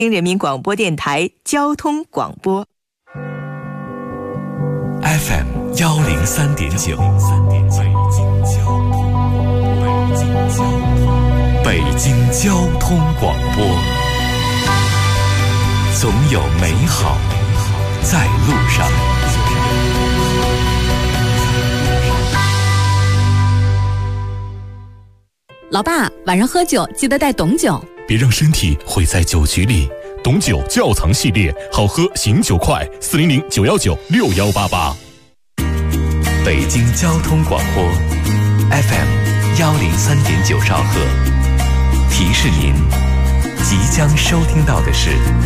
人民广播电台交通广播 FM 103.9，北京交通广播，总有美好在路上。 老爸，晚上喝酒记得带董酒， 别让身体毁在酒局里。董酒窖藏系列，好喝醒酒快，400-919-6188。 北京交通广播 FM 103.9兆赫，提示您即将收听到的是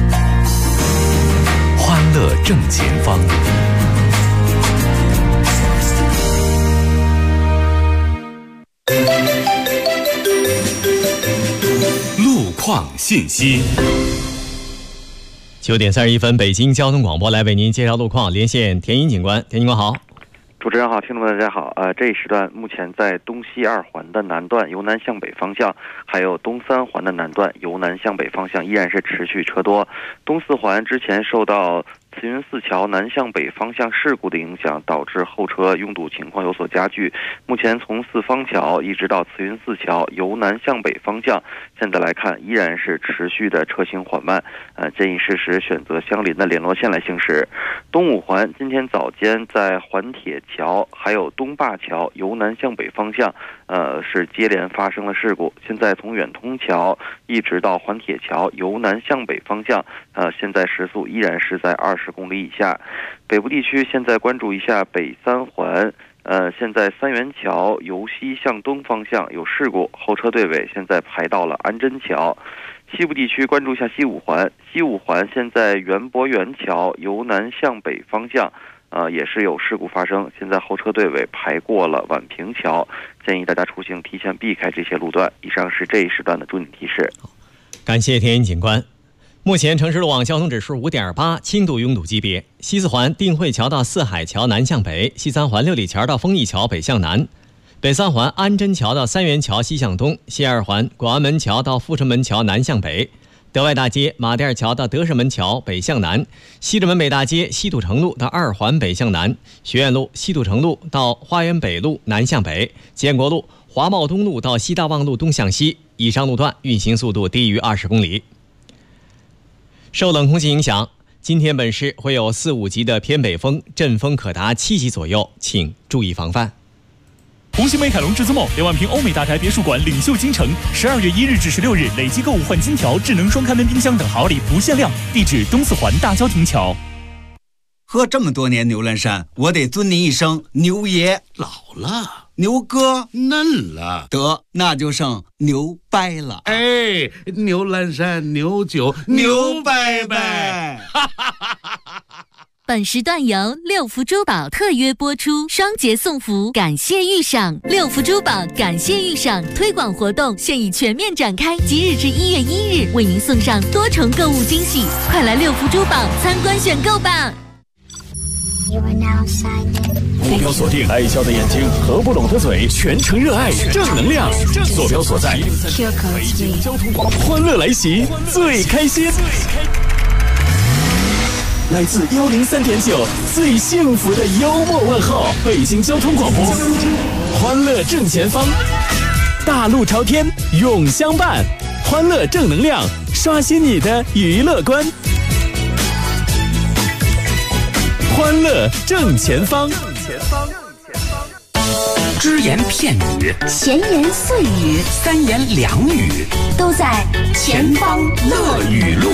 欢乐正前方。路况信息。 9点31分，北京交通广播来为您介绍路况，连线田英警官。田警官好。 主持人好，听众们大家好。这一时段目前在东西2环的南段由南向北方向，还有东3环的南段由南向北方向依然是持续车多。东4环之前受到慈云寺桥南向北方向事故的影响，导致后车拥堵情况有所加剧。目前从四方桥一直到慈云寺桥由南向北方向，现在来看依然是持续的车行缓慢。建议适时选择相邻的联络线来行驶。东5环今天早间在环铁桥还有东坝桥由南向北方向，是接连发生了事故。现在从远通桥一直到环铁桥由南向北方向，现在时速依然是在20公里以下。北部地区现在关注一下北3环，现在三元桥由西向东方向有事故，后车队尾现在排到了安贞桥。西部地区关注一下西5环，西5环现在园博园桥由南向北方向，也是有事故发生，现在后车队尾排过了宛平桥，建议大家出行提前避开这些路段。以上是这一时段的重点提示。 感谢田英警官。目前城市路网交通指数5.8，轻度拥堵级别。西4环定慧桥到四海桥南向北，西3环六里桥到丰益桥北向南，北3环安贞桥到三元桥西向东，西2环广安门桥到阜成门桥南向北，德外大街马甸桥到德胜门桥北向南，西直门北大街西土城路到2环北向南，学院路西土城路到花园北路南向北，建国路华茂东路到西大望路东向西，以上路段运行速度低于20公里。受冷空气影响，今天本市会有4、5级的偏北风，阵风可达7级左右，请注意防范。 红星美凯龙至尊梦2万平欧美大宅别墅馆领袖京城，12月1日至16日累计购物换金条、智能双开门冰箱等好礼不限量。地址东4环大郊亭桥。 喝这么多年牛栏山，我得尊您一声牛爷。 老了， 牛哥嫩了， 得那就剩牛掰了。 哎，牛栏山牛酒牛掰掰。 本时段由六福珠宝特约播出，双节送福，感谢遇赏。六福珠宝感谢遇赏推广活动现已全面展开，即日至1月1日，为您送上多重购物惊喜，快来六福珠宝参观选购吧！ 目标锁定，爱笑的眼睛和不拢的嘴，全程热爱正能量。坐标所在北京交通广播，欢乐来袭，最开心。来自103.9最幸福的幽默问候，北京交通广播，欢乐正前方，大路朝天永相伴，欢乐正能量，刷新你的娱乐观。欢乐正前方， 只言片语， 闲言碎语， 三言两语， 都在前方乐语录。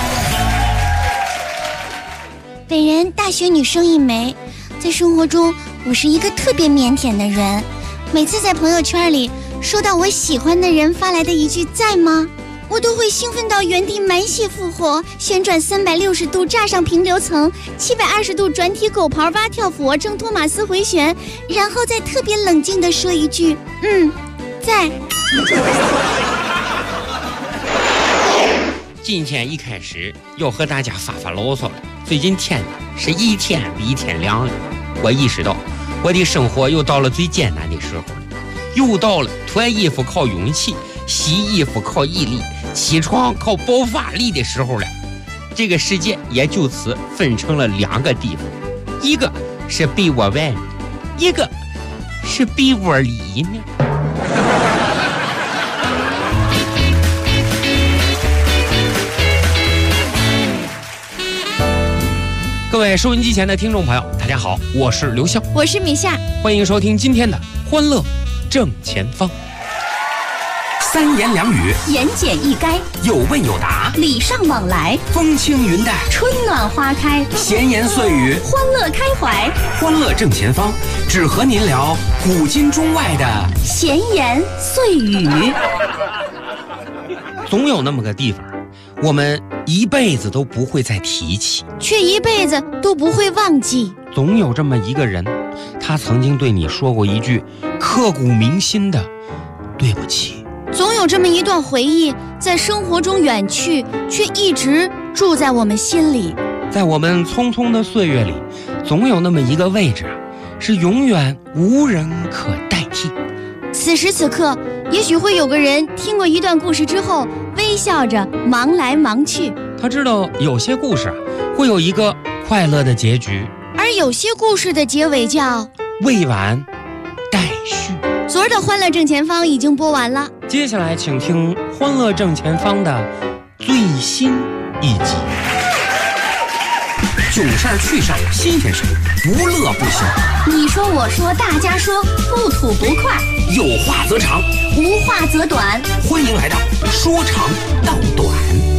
本人大学女生一枚，在生活中我是一个特别腼腆的人，每次在朋友圈里收到我喜欢的人发来的一句在吗，我都会兴奋到原地满血复活，旋转360度炸上平流层，720度转体狗刨蛙跳俯卧撑托马斯回旋，然后再特别冷静地说一句在。 今天一开始要和大家发发牢骚了。最近天是一天比一天凉了，我意识到我的生活又到了最艰难的时候了，又到了脱衣服靠运气，洗衣服靠毅力， 起床靠爆发力的时候了。这个世界也就此分成了2个地方，一个是被窝外面，一个是被窝里面。各位收音机前的听众朋友，大家好，我是刘笑， 我是米夏， 欢迎收听今天的欢乐正前方。 3言2语， 言简意赅， 有问有答， 礼尚往来， 风轻云淡， 春暖花开， 闲言碎语， 欢乐开怀。 欢乐正前方，只和您聊古今中外的闲言碎语。 总有那么个地方，我们一辈子都不会再提起， 却一辈子都不会忘记。 总有这么一个人，他曾经对你说过一句刻骨铭心的对不起。 总有这么一段回忆，在生活中远去，却一直住在我们心里。 在我们匆匆的岁月里，总有那么一个位置，是永远无人可代替。 此时此刻，也许会有个人听过一段故事之后，微笑着忙来忙去。 他知道有些故事会有一个快乐的结局， 而有些故事的结尾叫未完待续。 昨儿的欢乐正前方已经播完了， 接下来请听欢乐正前方的最新一集。 囧事儿趣事儿新鲜事儿，不乐不休。 你说我说大家说，不吐不快， 有话则长， 无话则短。 欢迎来到说长道短。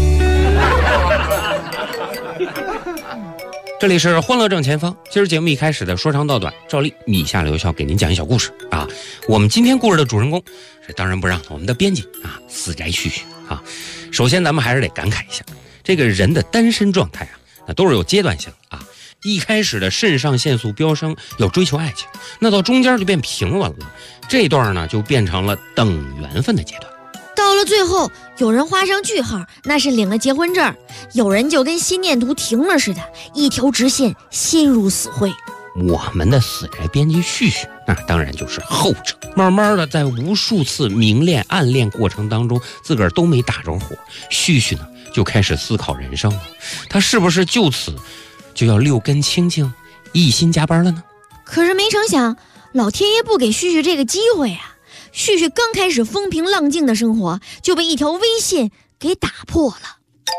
这里是欢乐正前方，今儿节目一开始的说长道短，照例米夏刘笑给您讲一小故事啊。我们今天故事的主人公是当仁不让我们的编辑啊，死宅旭旭啊。首先咱们还是得感慨一下，这个人的单身状态啊，那都是有阶段性啊。一开始的肾上腺素飙升，要追求爱情，那到中间就变平稳了，这段呢就变成了等缘分的阶段。 到了最后，有人画上句号，那是领了结婚证；有人就跟心电图停了似的，一条直线心如死灰。 我们的死宅编辑旭旭，那当然就是后者。慢慢的，在无数次明恋暗恋过程当中，自个儿都没打着火，旭旭呢就开始思考人生了，他是不是就此就要六根清净，一心加班了呢？ 可是没成想，老天爷不给旭旭这个机会啊！旭旭刚开始风平浪静的生活，就被一条微信给打破了。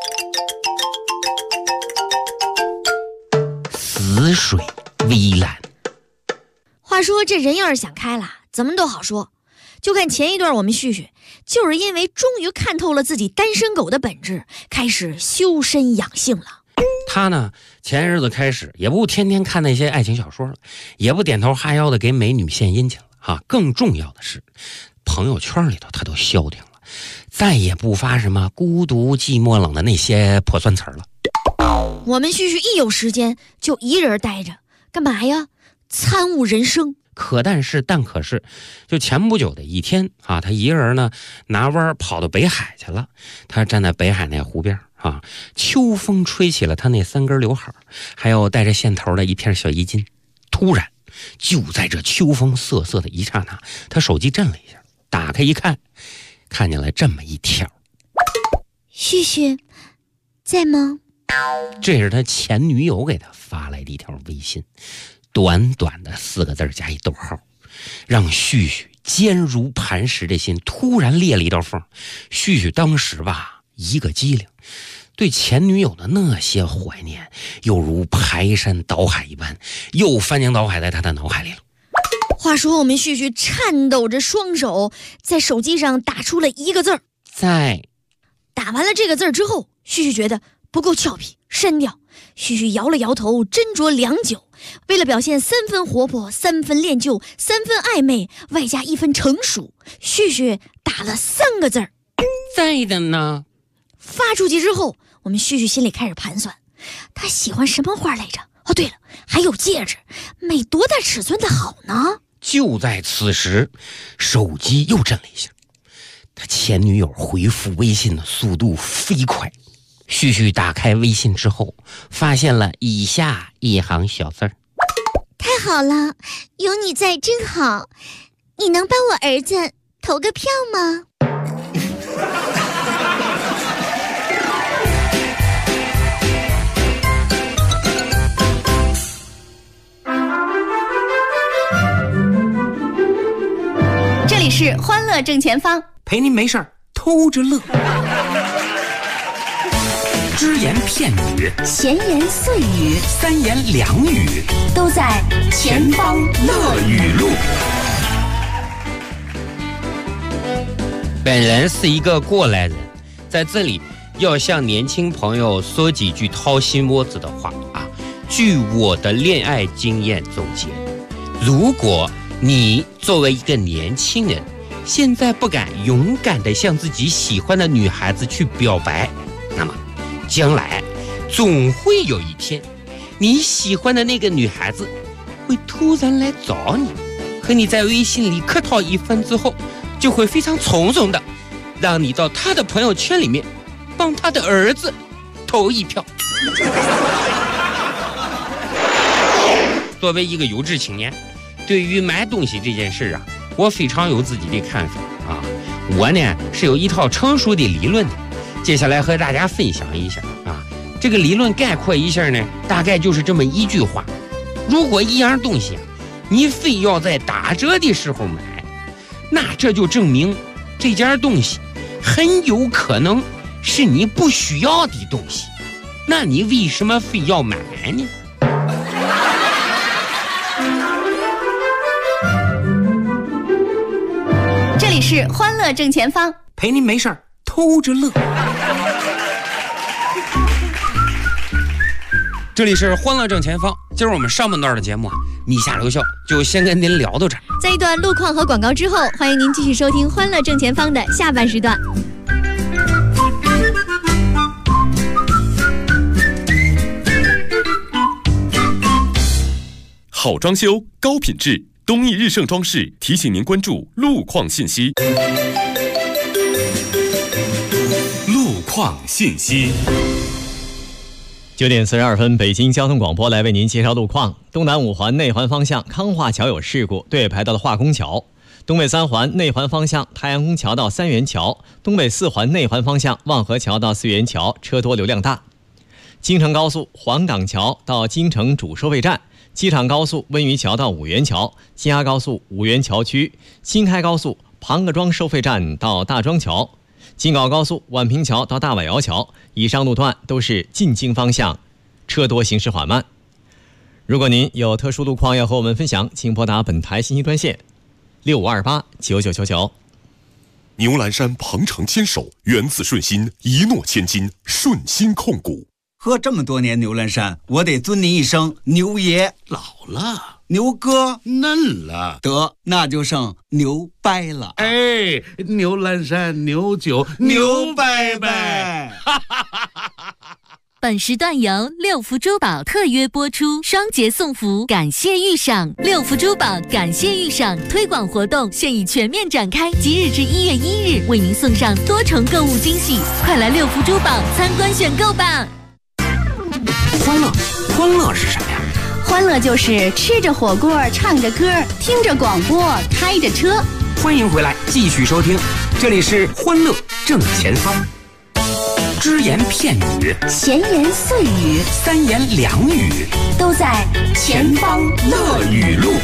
死水微澜。 话说这人要是想开了，怎么都好说。就看前一段我们旭旭，就是因为终于看透了自己单身狗的本质，开始修身养性了。 他呢，前日子开始也不天天看那些爱情小说了，也不点头哈腰的给美女献殷勤了啊。更重要的是，朋友圈里头他都消停了，再也不发什么孤独寂寞冷的那些破酸词了。 我们旭旭一有时间就一人待着，干嘛呀？参悟人生。 但可是，就前不久的一天啊，他一个人呢拿弯跑到北海去了。他站在北海那湖边啊，秋风吹起了他那3根刘海，还有带着线头的一片小衣襟。突然，就在这秋风瑟瑟的一刹那，他手机震了一下，打开一看，看见了这么一条： 旭旭，在吗？ 这是他前女友给他发来的一条微信。短短的4个字加一逗号，让旭旭坚如磐石的心突然裂了一道缝。旭旭当时吧，一个机灵，对前女友的那些怀念，犹如排山倒海一般，又翻江倒海在他的脑海里了。 话说我们旭旭颤抖着双手，在手机上打出了一个字儿， 在。 打完了这个字之后，旭旭觉得不够俏皮，删掉。旭旭摇了摇头，斟酌良久，为了表现3分活泼、3分恋旧、3分暧昧，外加1分成熟，旭旭打了3个字儿， 在的呢。 发出去之后，我们旭旭心里开始盘算，他喜欢什么花来着？哦，对了，还有戒指，买多大尺寸的好呢？ 就在此时，手机又震了一下，他前女友回复微信的速度飞快。旭旭打开微信之后，发现了以下一行小字儿： 太好了，有你在真好，你能帮我儿子投个票吗？ 乐正前方， 陪您没事儿偷着乐。只言片语， 闲言碎语， 三言两语， 都在前方乐语录。 本人是一个过来人，在这里要向年轻朋友说几句掏心窝子的话啊。据我的恋爱经验总结，如果你作为一个年轻人，现在不敢勇敢地向自己喜欢的女孩子去表白，那么将来总会有一天，你喜欢的那个女孩子会突然来找你，和你在微信里客套一番之后，就会非常从容的让你到她的朋友圈里面帮她的儿子投一票。作为一个有志青年，对于买东西这件事啊，我非常有自己的看法啊。我呢是有一套成熟的理论的，接下来和大家分享一下啊。这个理论概括一下呢，大概就是这么一句话：如果一样东西啊，你非要在打折的时候买，那这就证明这件东西很有可能是你不需要的东西，那你为什么非要买呢？ 这里是欢乐正前方， 陪您没事儿偷着乐。 这里是欢乐正前方，今儿我们上半段的节目啊，米夏留校就先跟您聊到这儿。 在一段路况和广告之后，欢迎您继续收听欢乐正前方的下半时段。 好装修，高品质，东义日盛装饰提醒您关注路况信息。路况信息。 9点42分，北京交通广播来为您介绍路况。东南5环内环方向康化桥有事故，对排到了化工桥。东北3环内环方向太阳宫桥到三元桥，东北4环内环方向望河桥到四元桥车多流量大。京承高速黄岗桥到京承主收费站，机场高速温榆桥到五元桥，京哈高速五元桥区，新开高速庞各庄收费站到大庄桥，京皋高速宛平桥到大宛窑桥，以上路段都是进京方向，车多行驶缓慢。如果您有特殊路况要和我们分享，请拨打本台信息专线65289999。 牛栏山鹏程牵手，源自顺心，一诺千金，顺心控股。 喝这么多年牛栏山，我得尊您一声牛爷。 老了， 牛哥嫩了， 得那就剩牛掰了。 哎，牛栏山牛酒牛掰掰。 本时段由六福珠宝特约播出，双节送福，感谢遇赏。六福珠宝感谢遇赏推广活动现已全面展开，即日至1月1日，为您送上多重购物惊喜，快来六福珠宝参观选购吧！ 欢乐是什么呀？ 欢乐就是吃着火锅，唱着歌，听着广播，开着车。 欢迎回来，继续收听，这里是欢乐正前方。只言片语， 闲言碎语， 三言两语， 都在前方乐语录。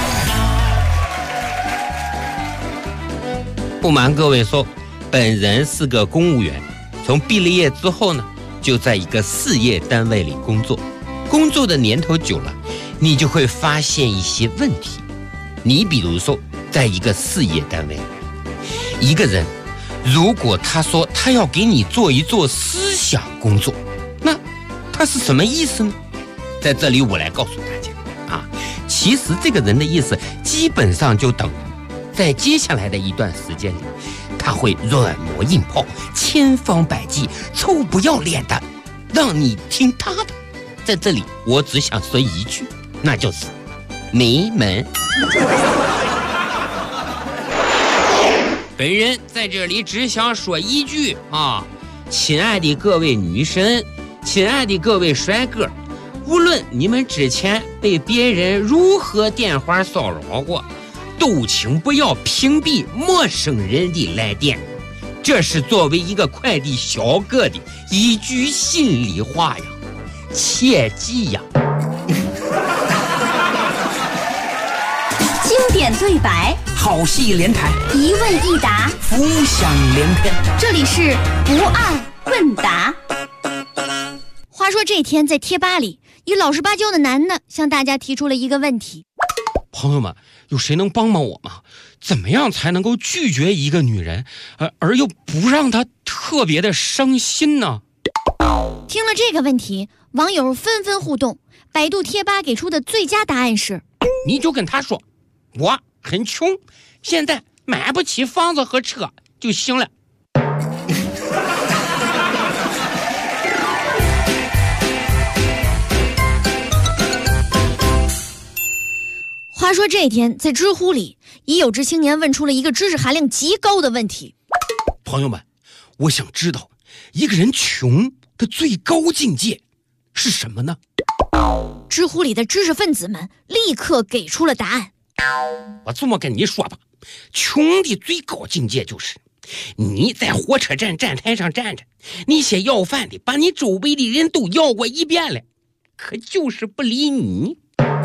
不瞒各位说，本人是个公务员，从毕了业之后呢，就在一个事业单位里工作。工作的年头久了，你就会发现一些问题。你比如说，在一个事业单位，一个人如果他说他要给你做一做思想工作，那他是什么意思呢？在这里我来告诉大家啊，其实这个人的意思基本上就等于在接下来的一段时间里，他会软磨硬泡，千方百计，臭不要脸的让你听他的。在这里我只想说一句，那就是没门。本人在这里只想说一句啊，亲爱的各位女神，亲爱的各位帅哥，无论你们之前被别人如何电话骚扰过，都请不要屏蔽陌生人的来电，这是作为一个快递小哥的一句心里话呀，切记呀。 今典对白， 好戏连台， 一问一答， 浮想联翩。 这里是不二问答。 话说这天在贴吧里，一老实巴交的男的向大家提出了一个问题： 朋友们，有谁能帮帮我吗？怎么样才能够拒绝一个女人，而又不让她特别的伤心呢？ 听了这个问题，网友纷纷互动。百度贴吧给出的最佳答案是： 你就跟他说，我很穷，现在买不起房子和车就行了。 话说这天在知乎里，已有知青年问出了一个知识含量极高的问题： 朋友们，我想知道一个人穷的最高境界是什么呢？ 知乎里的知识分子们立刻给出了答案。 我这么跟你说吧，穷的最高境界就是你在火车站站台上站着，那些要饭的把你周围的人都要过一遍了，可就是不理你。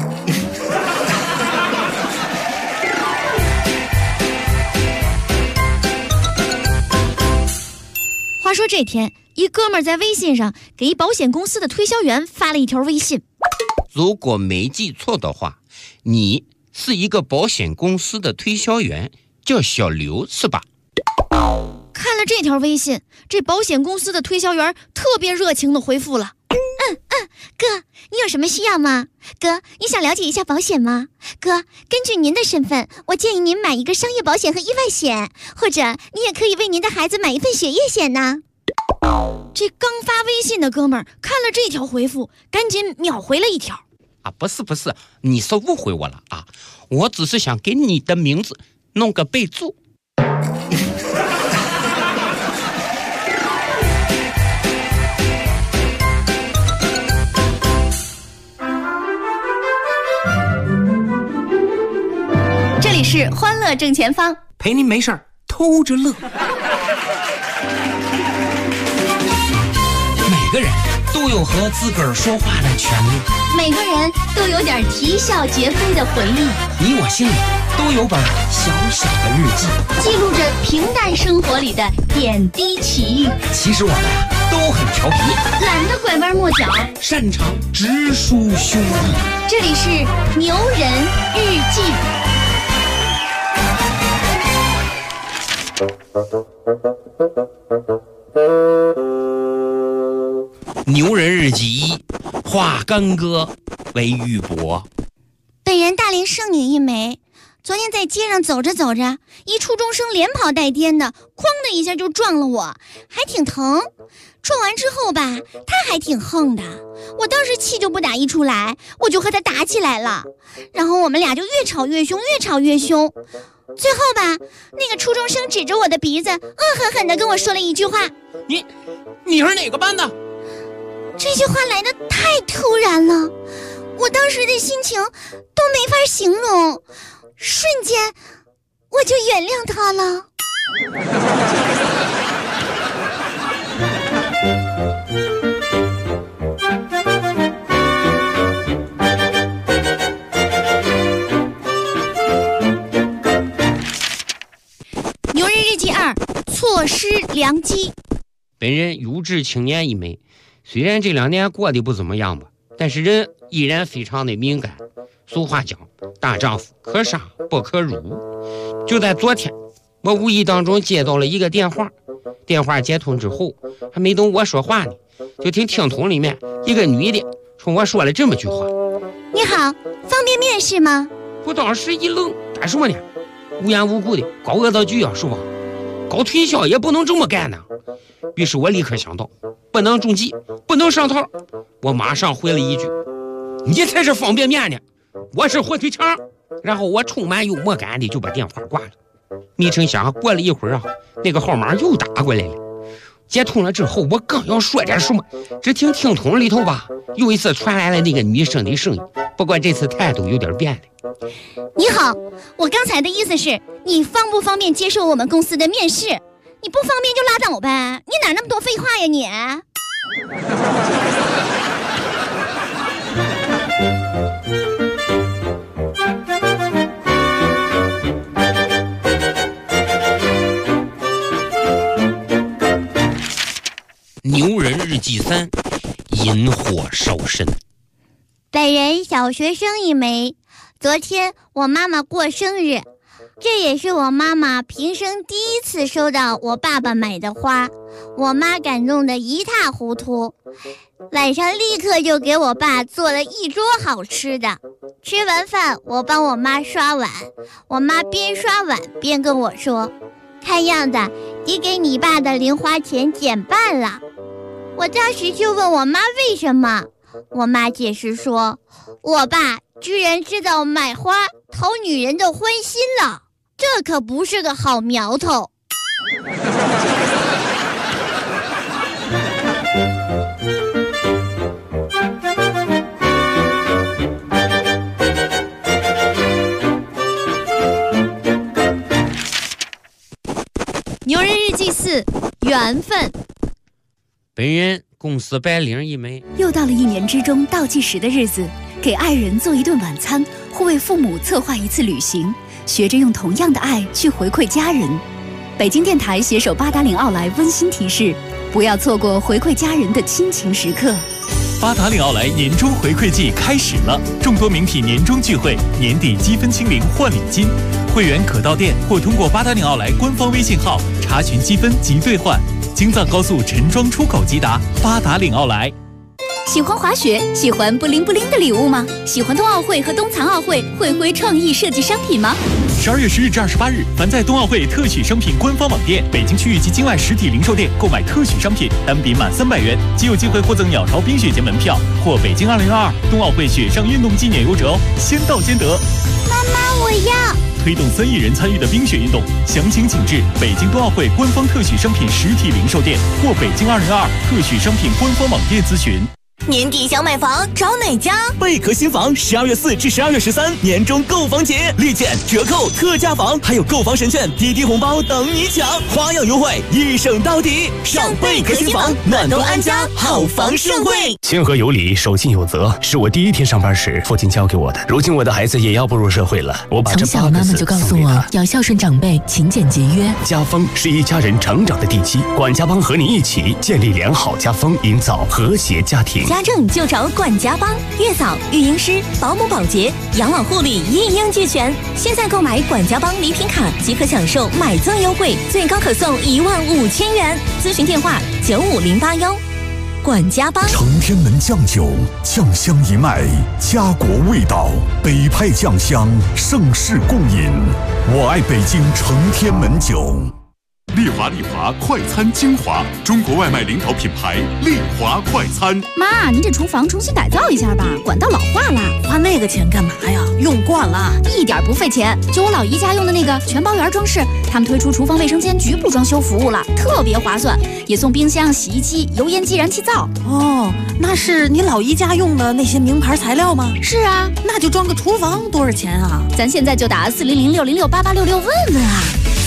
话说这天，一哥们儿在微信上给一保险公司的推销员发了一条微信： 如果没记错的话，你是一个保险公司的推销员，叫小刘是吧？ 看了这条微信，这保险公司的推销员特别热情地回复了：哥，你有什么需要吗？哥，你想了解一下保险吗？哥，根据您的身份，我建议您买一个商业保险和意外险，或者你也可以为您的孩子买一份血液险呢。这刚发微信的哥们儿看了这条回复，赶紧秒回了一条： 不是，你是误会我了啊！我只是想给你的名字弄个备注。 这里是欢乐正前方， 陪您没事儿偷着乐。每个人都有和自个儿说话的权利， 每个人都有点啼笑皆非的回忆， 你我心里都有本小小的日记， 记录着平淡生活里的点滴奇遇。 其实我们都很调皮， 懒得拐弯抹角， 擅长直抒胸臆。 这里是牛人日记。 牛人日记一，化干戈为玉帛。 本人大连剩女一枚，昨天在街上走着走着，一初中生连跑带颠的，哐的一下就撞了我，还挺疼。撞完之后吧，他还挺横的，我当时气就不打一处来，我就和他打起来了，然后我们俩就越吵越凶，越吵越凶。最后吧，那个初中生指着我的鼻子，恶狠狠地跟我说了一句话： 你是哪个班的？ 这句话来得太突然了，我当时的心情都没法形容，瞬间我就原谅他了。牛人日记2，错失良机。 本人有志青年一枚，虽然这2年过得不怎么样吧，但是人依然非常的敏感。俗话讲，大丈夫可杀不可辱。就在昨天，我无意当中接到了一个电话，电话接通之后，还没等我说话呢，就听听筒里面一个女的冲我说了这么句话： 你好，方便面是吗？ 我当时一愣，干什么呢？无缘无故的搞恶作剧啊，是吧？搞推销也不能这么干呢。于是我立刻想到，不能中计，不能上套。我马上回了一句：你才是方便面呢，我是火腿肠。然后我充满幽默感的就把电话挂了。没成想过了一会儿啊，那个号码又打过来了。接通了之后，我刚要说点什么，只听听筒里头吧，又一次传来了那个女生的声音，不过这次态度有点变了。 你好，我刚才的意思是，你方不方便接受我们公司的面试？你不方便就拉倒呗，你哪那么多废话呀你？ 记3，引火烧身。 本人小学生一枚，昨天我妈妈过生日，这也是我妈妈平生第一次收到我爸爸买的花，我妈感动得一塌糊涂。晚上立刻就给我爸做了一桌好吃的。吃完饭，我帮我妈刷碗，我妈边刷碗边跟我说，看样子得给你爸的零花钱减半了。我当时就问我妈为什么，我妈解释说，我爸居然知道买花讨女人的欢心了，这可不是个好苗头。 牛人日记4，缘分。 本人公司白领一枚。 又到了1年之中倒计时的日子，给爱人做一顿晚餐，或为父母策划一次旅行，学着用同样的爱去回馈家人。北京电台携手八达岭奥莱温馨提示，不要错过回馈家人的亲情时刻。 八达岭奥莱年终回馈季开始了，众多名品年终聚会，年底积分清零换礼金，会员可到店或通过八达岭奥莱官方微信号查询积分及兑换。京藏高速陈庄出口即达，八达岭奥莱。 喜欢滑雪，喜欢布灵布灵的礼物吗？喜欢冬奥会和冬残奥会会挥创意设计商品吗 ？12月10日至28日，凡在冬奥会特许商品官方网店、北京区域及境外实体零售店购买特许商品，单笔满300元，即有机会获赠鸟巢冰雪节门票或北京2022冬奥会雪上运动纪念游折哦，先到先得。 妈妈，我要推动3亿人参与的冰雪运动，详情请至北京冬奥会官方特许商品实体零售店或北京2022特许商品官方网店咨询。 年底想买房找哪家？ 贝壳新房12月4至12月13年终购房节，立减、折扣、特价房，还有购房神券、滴滴红包等你抢，花样优惠一省到底。上贝壳新房，暖冬安家，好房盛会。 谦和有礼，守信有责，是我第1天上班时父亲教给我的。如今我的孩子也要步入社会了，我把这8个字送给他。 从小妈妈就告诉我要孝顺长辈，勤俭节约。 家风是一家人成长的地基，管家帮和你一起建立良好家风，营造和谐家庭。 家政就找管家帮，月嫂、育婴师、保姆、保洁、养老护理一应俱全。现在购买管家帮礼品卡即可享受买赠优惠，最高可送15000元。咨询电话95081。管家帮。 承天门酱酒，酱香一脉，家国味道，北派酱香，盛世共饮。我爱北京承天门酒。 丽华快餐精华，中国外卖领导品牌丽华快餐。 妈，您这厨房重新改造一下吧，管道老化了。 花那个钱干嘛呀？用惯了， 一点不费钱。就我老姨家用的那个全包圆装饰，他们推出厨房卫生间局部装修服务了，特别划算，也送冰箱、洗衣机、油烟机、燃气灶。 哦，那是你老姨家用的那些名牌材料吗？ 是啊， 那就装个厨房多少钱啊？ 咱现在就打400-606-8866问问啊。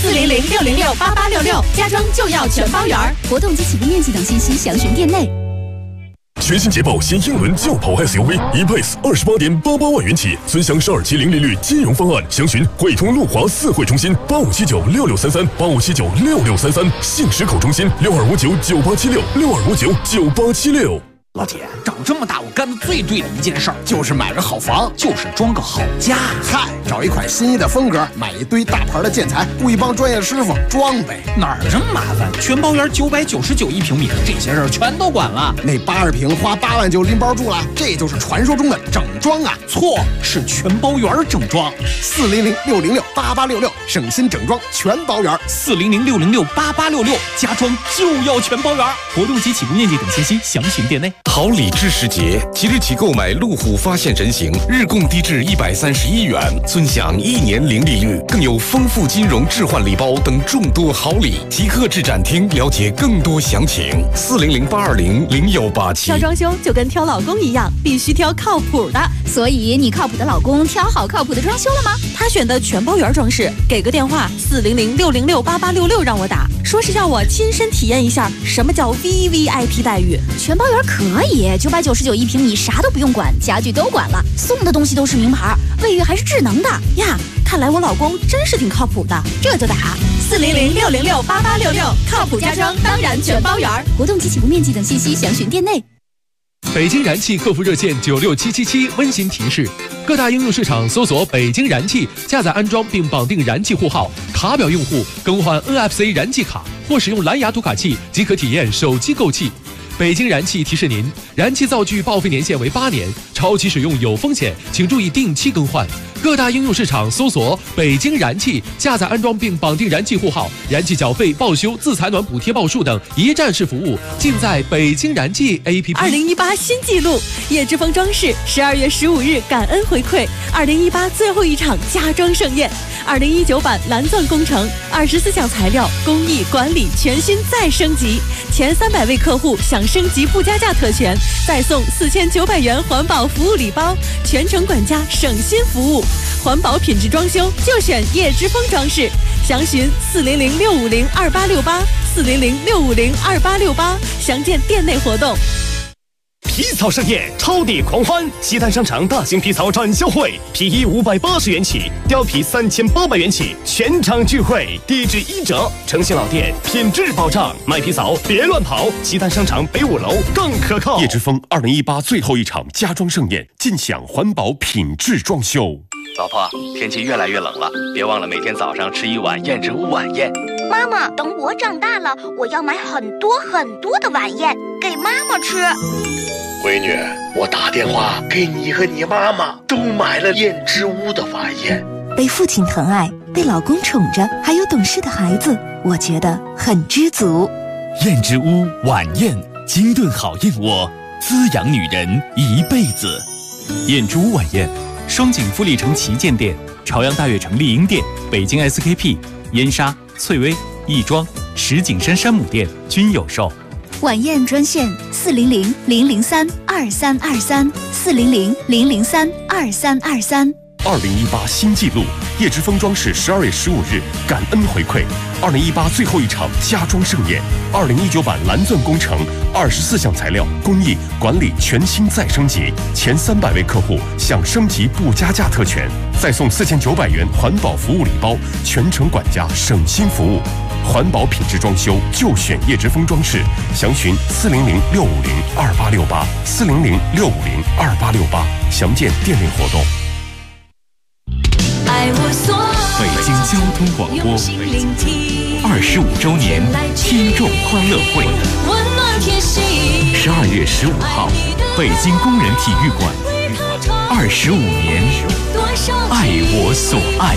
400-606-8866，家装就要全包圆。 活动及起步面积等信息详询店内。 全新捷豹新英伦轿跑 SUV E-Pace 28.88万元起，尊享12期零利率金融方案，详询汇通路华4会中心85796633，85796633，杏石口中心62599876，62599876。 老铁，长这么大我干的最对的一件事儿就是买个好房，就是装个好家。 嗨，找一款心仪的风格，买一堆大牌的建材，雇一帮专业师傅装呗。 哪儿这么麻烦？全包圆999一平米，这些事儿全都管了。 那80平花8万就拎包住了，这就是传说中的整装啊！ 错，是全包圆整装。 400-606-8866，省心整装全包圆。 400-606-8866，家装就要全包圆。 活动及起步面积等信息详询店内。 好礼智时节，即日起购买路虎发现人形，日供低至131元，尊享1年零利率，更有丰富金融置换礼包等众多好礼。即刻至展厅了解更多详情。400-820-0187。 挑装修就跟挑老公一样，必须挑靠谱的。 所以你靠谱的老公挑好靠谱的装修了吗？ 他选的全包圆装饰，给个电话400-606-8866让我打，说是要我亲身体验一下什么叫 VVIP 待遇。 全包圆可以，999一平米，啥啥都不用管，家具都管了，送的东西都是名牌，卫浴还是智能的呀。看来我老公真是挺靠谱的， 这就打 400-606-8866，靠谱家装当然全包圆。 活动及起步面积等信息详询店内。 北京燃气客服热线96777温馨提示：各大应用市场搜索北京燃气，下载安装并绑定燃气户号，卡表用户更换 NFC 燃气卡或使用蓝牙读卡器即可体验手机购气。北京燃气提示您，燃气灶具报废年限为8年，超期使用有风险，请注意定期更换。各大应用市场搜索北京燃气，下载安装并绑定燃气户号，燃气缴费、报修、自采暖补贴报数等一站式服务尽在北京燃气 APP。 2018新纪录，叶之峰装饰12月15日感恩回馈2018最后一场家装盛宴，2019版蓝钻工程24项材料工艺管理全新再升级，前300位客户享升级不加价特权，再送4900元环保服务礼包，全程管家省心服务。环保品质装修就选叶之峰装饰，详询400-650-2868，400-650-2868，详见店内活动。 皮草盛宴，超抵狂欢！西单商场大型皮草展销会，皮衣580元起，貂皮3800元起，全场聚会，低至1折，诚信老店，品质保障。买皮草别乱跑，西单商场北5楼更可靠。 叶之峰2018最后一场家装盛宴，尽享环保品质装修。 老婆，天气越来越冷了，别忘了每天早上吃1碗燕之屋晚宴。 妈妈，等我长大了，我要买很多很多的晚宴给妈妈吃。 闺女，我打电话给你和你妈妈都买了燕之屋的晚宴。 被父亲疼爱，被老公宠着，还有懂事的孩子，我觉得很知足。 燕之屋晚宴，精炖好燕窝，滋养女人一辈子。燕之屋晚宴，双井富力城旗舰店、朝阳大悦城丽婴店、北京 SKP、燕莎、翠微、亦庄、石景山山姆店均有售。 晚宴专线400-003-2323，400-003-2323。 2018新纪录，叶之峰装饰12月15日感恩回馈，2018最后一场家装盛宴，2019版蓝钻工程24项材料工艺管理全新再升级，前300位客户享升级不加价特权，再送4900元环保服务礼包，全程管家省心服务。环保品质装修就选叶之峰装饰，详询400-650-2868，400-650-2868，详见店内活动。 北京交通广播25周年听众欢乐会，12月15号，北京工人体育馆，25年，爱我所爱。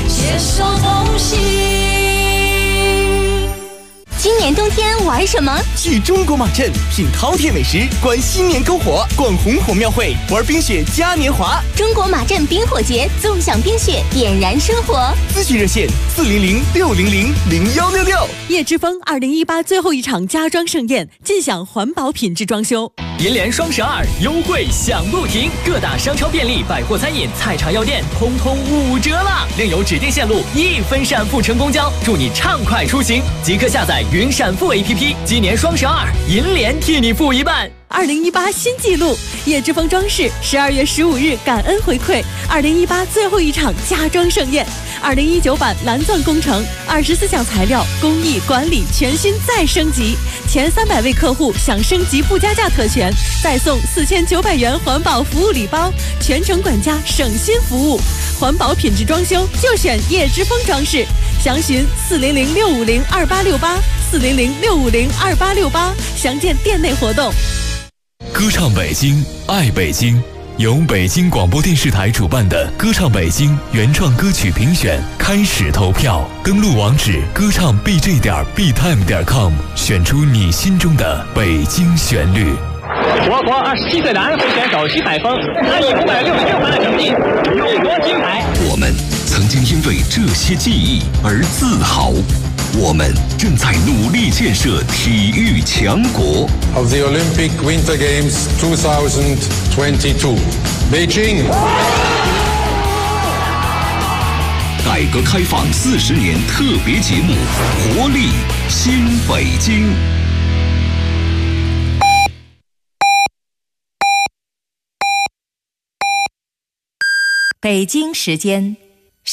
今年冬天玩什么？ 去中国马镇品饕餮美食，观新年篝火，逛红火庙会，玩冰雪嘉年华。 中国马镇冰火节，纵享冰雪，点燃生活。 咨询热线400-600-0166。 叶之峰2018最后一场家装盛宴，尽享环保品质装修。 银联双12优惠享不停，各大商超便利、百货餐饮、菜场药店通通5折啦！另有指定线路1分闪付乘公交，祝你畅快出行！即刻下载云闪付 APP， 今年双12，银联替你付一半。 2018新纪录，叶之峰装饰12月15日感恩回馈2018最后一场家装盛宴，2019版蓝钻工程24项材料工艺管理全新再升级，前300位客户享升级不加价特权，再送4900元环保服务礼包，全程管家省心服务。环保品质装修就选叶之峰装饰，详询400-650-2868，400-650-2868，详见店内活动。 歌唱北京，爱北京，由北京广播电视台主办的歌唱北京原创歌曲评选开始投票，登录网址歌唱 bj.btime.com， 选出你心中的北京旋律。 我国27岁男会选手徐海峰，他以566分的成绩勇夺金牌。 我们曾经因为这些记忆而自豪，我们正在努力建设体育强国。 Of the Olympic Winter Games 2022, Beijing。 改革开放40年特别节目，活力新北京。 北京时间